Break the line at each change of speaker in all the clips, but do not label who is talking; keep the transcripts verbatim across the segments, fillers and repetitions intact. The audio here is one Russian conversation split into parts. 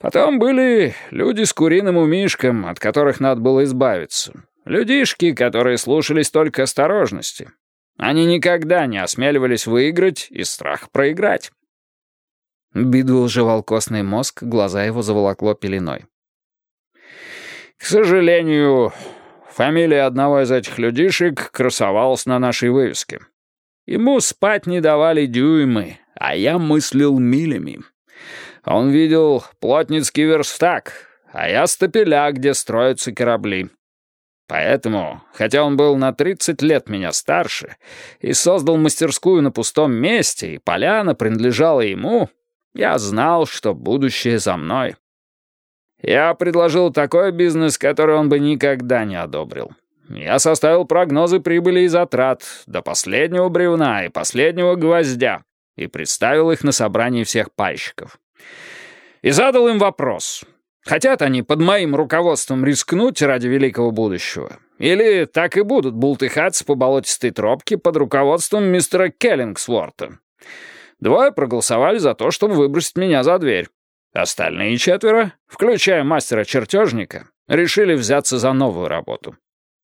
Потом были люди с куриным умишком, от которых надо было избавиться. Людишки, которые слушались только осторожности. Они никогда не осмеливались выиграть из страха проиграть.
Бидуэлл жевал костный мозг, глаза его заволокло пеленой.
К сожалению, фамилия одного из этих людишек красовалась на нашей вывеске. Ему спать не давали дюймы, а я мыслил милями. Он видел плотницкий верстак, а я стапеля, где строятся корабли. Поэтому, хотя он был на тридцать лет меня старше и создал мастерскую на пустом месте, и поляна принадлежала ему, я знал, что будущее за мной. Я предложил такой бизнес, который он бы никогда не одобрил. Я составил прогнозы прибыли и затрат до последнего бревна и последнего гвоздя и представил их на собрании всех пайщиков. И задал им вопрос. Хотят они под моим руководством рискнуть ради великого будущего? Или так и будут бултыхаться по болотистой тропке под руководством мистера Келлингсворта? Двое проголосовали за то, чтобы выбросить меня за дверь. Остальные четверо, включая мастера-чертежника, решили взяться за новую работу.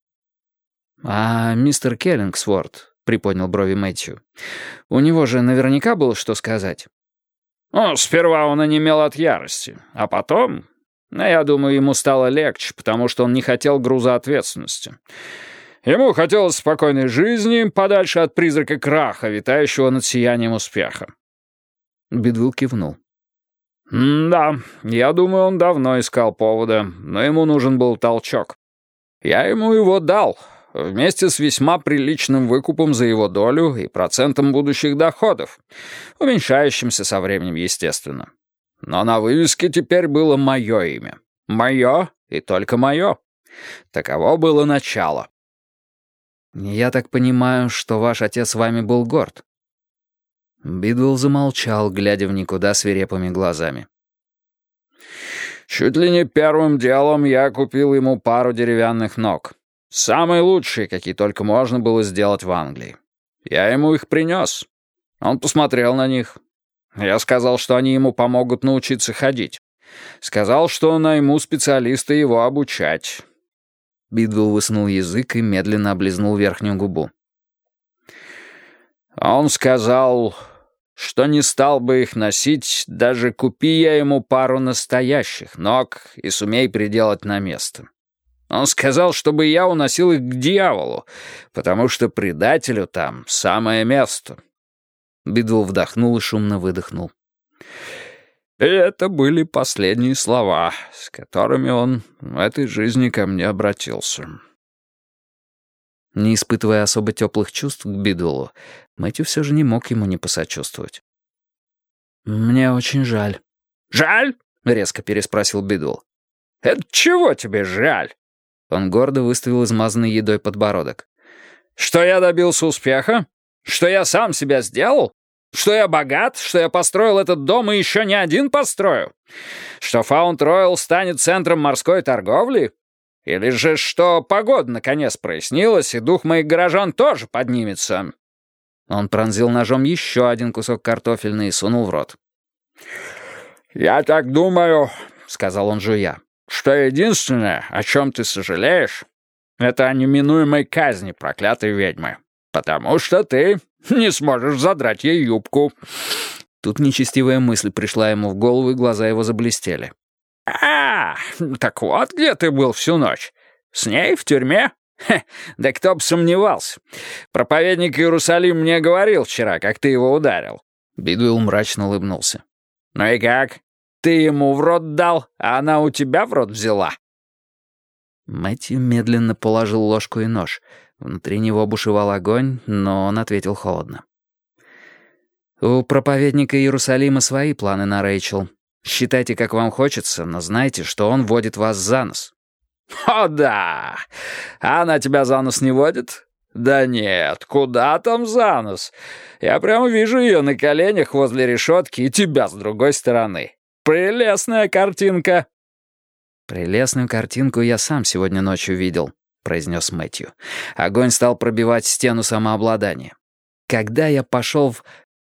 «А мистер Келлингсворт», — приподнял брови Мэтью, — «у него же наверняка было что сказать».
Ну, сперва он онемел от ярости, а потом... Но я думаю, ему стало легче, потому что он не хотел груза ответственности. Ему хотелось спокойной жизни, подальше от призрака краха, витающего над сиянием успеха.
Бидуэлл кивнул.
«Да, я думаю, он давно искал повода, но ему нужен был толчок. Я ему его дал, вместе с весьма приличным выкупом за его долю и процентом будущих доходов, уменьшающимся со временем, естественно. Но на вывеске теперь было мое имя. Мое и только мое. Таково было начало».
«Я так понимаю, что ваш отец с вами был горд?» Бидуэлл замолчал, глядя в никуда свирепыми глазами.
«Чуть ли не первым делом я купил ему пару деревянных ног. Самые лучшие, какие только можно было сделать в Англии. Я ему их принес. Он посмотрел на них. Я сказал, что они ему помогут научиться ходить. Сказал, что найму специалиста его обучать».
Бидуэлл высунул язык и медленно облизнул верхнюю губу.
«Он сказал, что не стал бы их носить, даже купи я ему пару настоящих ног и сумей приделать на место. Он сказал, чтобы я уносил их к дьяволу, потому что предателю там самое место».
Бидуэлл вдохнул и шумно выдохнул.
И это были последние слова, с которыми он в этой жизни ко мне обратился.
Не испытывая особо теплых чувств к Бидуэллу, Мэтью все же не мог ему не посочувствовать. «Мне очень жаль».
«Жаль?» — резко переспросил Бидуэлл. «Это чего тебе жаль?»
Он гордо выставил измазанный едой подбородок.
«Что я добился успеха? Что я сам себя сделал? Что я богат? Что я построил этот дом и еще не один построю? Что Фаунд-Ройл станет центром морской торговли? Или же что погода наконец прояснилась, и дух моих горожан тоже поднимется?»
Он пронзил ножом еще один кусок картофельный и сунул в рот.
«Я так думаю», — сказал он жуя, «что единственное, о чем ты сожалеешь, это о неминуемой казни проклятой ведьмы. Потому что ты не сможешь задрать ей юбку».
Тут нечестивая мысль пришла ему в голову, и глаза его заблестели.
«А, так вот где ты был всю ночь. С ней в тюрьме? Хе, да кто бы сомневался. Проповедник Иерусалим мне говорил вчера, как ты его ударил».
Бидуэлл мрачно улыбнулся.
«Ну и как? Ты ему в рот дал, а она у тебя в рот взяла?»
Мэтью медленно положил ложку и нож. Внутри него бушевал огонь, но он ответил холодно. «У проповедника Иерусалима свои планы на Рэйчел. Считайте, как вам хочется, но знайте, что он водит вас за нос».
«О да! А она тебя за нос не водит?» «Да нет, куда там за нос? Я прямо вижу ее на коленях возле решетки и тебя с другой стороны. Прелестная картинка!»
«Прелестную картинку я сам сегодня ночью видел», — произнес Мэтью. Огонь стал пробивать стену самообладания. «Когда я пошел в...»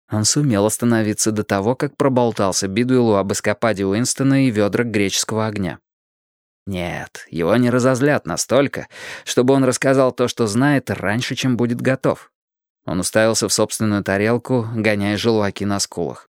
Он сумел остановиться до того, как проболтался Бидуэллу об эскападе Уинстона и ведрах греческого огня. Нет, его не разозлят настолько, чтобы он рассказал то, что знает, раньше, чем будет готов. Он уставился в собственную тарелку, гоняя желваки на скулах.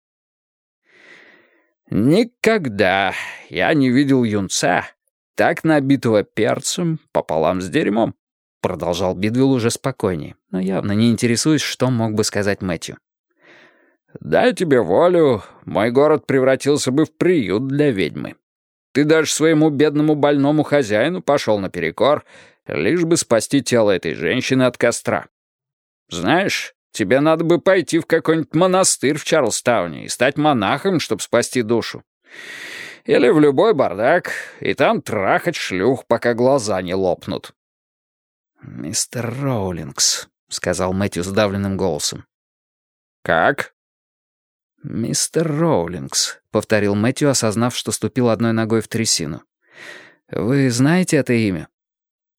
«Никогда я не видел юнца, так набитого перцем пополам с дерьмом», продолжал Бидвелл уже спокойнее, но явно не интересуясь, что мог бы сказать Мэтью. «Дай тебе волю, мой город превратился бы в приют для ведьмы. Ты даже своему бедному больному хозяину пошел наперекор, лишь бы спасти тело этой женщины от костра. Знаешь, тебе надо бы пойти в какой-нибудь монастырь в Чарльстауне и стать монахом, чтобы спасти душу. Или в любой бардак, и там трахать шлюх, пока глаза не лопнут».
«Мистер Роулингс», — сказал Мэтью сдавленным голосом.
«Как?»
«Мистер Роулингс», — повторил Мэтью, осознав, что ступил одной ногой в трясину. «Вы знаете это имя?»